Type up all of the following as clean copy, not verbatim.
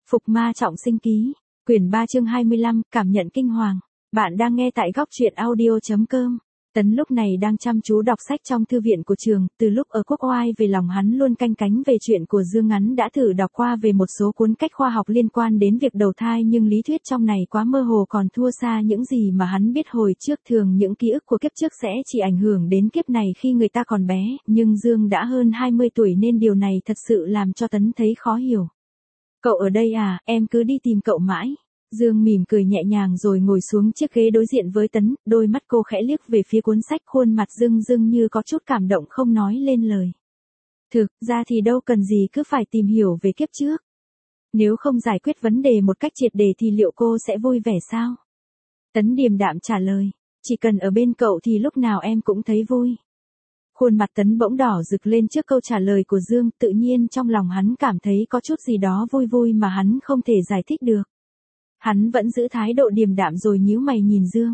Phục ma trọng sinh ký, quyển 3 chương 25, cảm nhận kinh hoàng. Bạn đang nghe tại góc truyện audio.com. Tấn lúc này đang chăm chú đọc sách trong thư viện của trường, từ lúc ở Quốc Oai về lòng hắn luôn canh cánh về chuyện của Dương Ngắn đã thử đọc qua về một số cuốn cách khoa học liên quan đến việc đầu thai nhưng lý thuyết trong này quá mơ hồ còn thua xa những gì mà hắn biết hồi trước. Thường những ký ức của kiếp trước sẽ chỉ ảnh hưởng đến kiếp này khi người ta còn bé, nhưng Dương đã hơn 20 tuổi nên điều này thật sự làm cho Tấn thấy khó hiểu. Cậu ở đây à, em cứ đi tìm cậu mãi. Dương mỉm cười nhẹ nhàng rồi ngồi xuống chiếc ghế đối diện với Tấn, đôi mắt cô khẽ liếc về phía cuốn sách, khuôn mặt rưng rưng như có chút cảm động không nói lên lời. Thực ra thì đâu cần gì cứ phải tìm hiểu về kiếp trước. Nếu không giải quyết vấn đề một cách triệt để thì liệu cô sẽ vui vẻ sao? Tấn điềm đạm trả lời, chỉ cần ở bên cậu thì lúc nào em cũng thấy vui. Khuôn mặt Tấn bỗng đỏ rực lên trước câu trả lời của Dương, tự nhiên trong lòng hắn cảm thấy có chút gì đó vui vui mà hắn không thể giải thích được. Hắn vẫn giữ thái độ điềm đạm rồi nhíu mày nhìn Dương.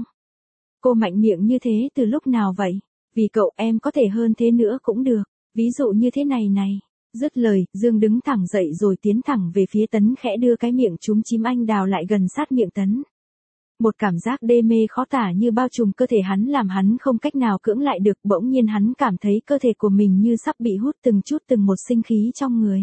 Cô mạnh miệng như thế từ lúc nào vậy? Vì cậu em có thể hơn thế nữa cũng được. Ví dụ như thế này này. Dứt lời, Dương đứng thẳng dậy rồi tiến thẳng về phía Tấn, khẽ đưa cái miệng chúm chím anh đào lại gần sát miệng Tấn. Một cảm giác đê mê khó tả như bao trùm cơ thể hắn làm hắn không cách nào cưỡng lại được. Bỗng nhiên hắn cảm thấy cơ thể của mình như sắp bị hút từng chút từng một sinh khí trong người.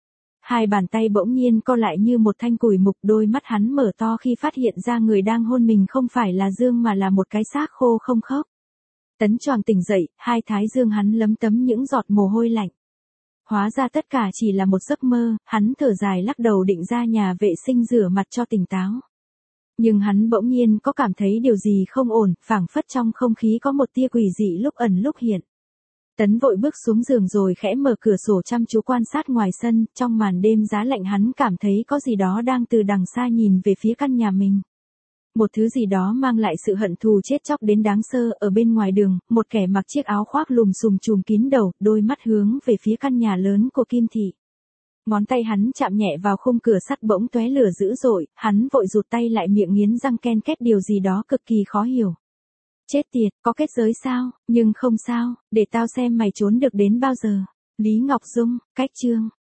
Hai bàn tay bỗng nhiên co lại như một thanh củi mục, đôi mắt hắn mở to khi phát hiện ra người đang hôn mình không phải là Dương mà là một cái xác khô không khóc. Tấn choàng tỉnh dậy, hai thái dương hắn lấm tấm những giọt mồ hôi lạnh. Hóa ra tất cả chỉ là một giấc mơ, hắn thở dài lắc đầu định ra nhà vệ sinh rửa mặt cho tỉnh táo. Nhưng hắn bỗng nhiên có cảm thấy điều gì không ổn, phảng phất trong không khí có một tia quỷ dị lúc ẩn lúc hiện. Tấn vội bước xuống giường rồi khẽ mở cửa sổ chăm chú quan sát ngoài sân, trong màn đêm giá lạnh hắn cảm thấy có gì đó đang từ đằng xa nhìn về phía căn nhà mình. Một thứ gì đó mang lại sự hận thù chết chóc đến đáng sợ. Ở bên ngoài đường, một kẻ mặc chiếc áo khoác lùm xùm trùm kín đầu, đôi mắt hướng về phía căn nhà lớn của Kim Thị. Ngón tay hắn chạm nhẹ vào khung cửa sắt bỗng tóe lửa dữ dội, hắn vội rụt tay lại miệng nghiến răng ken két điều gì đó cực kỳ khó hiểu. Chết tiệt, có kết giới sao? Nhưng không sao, để tao xem mày trốn được đến bao giờ. Lý Ngọc Dung, cách chương.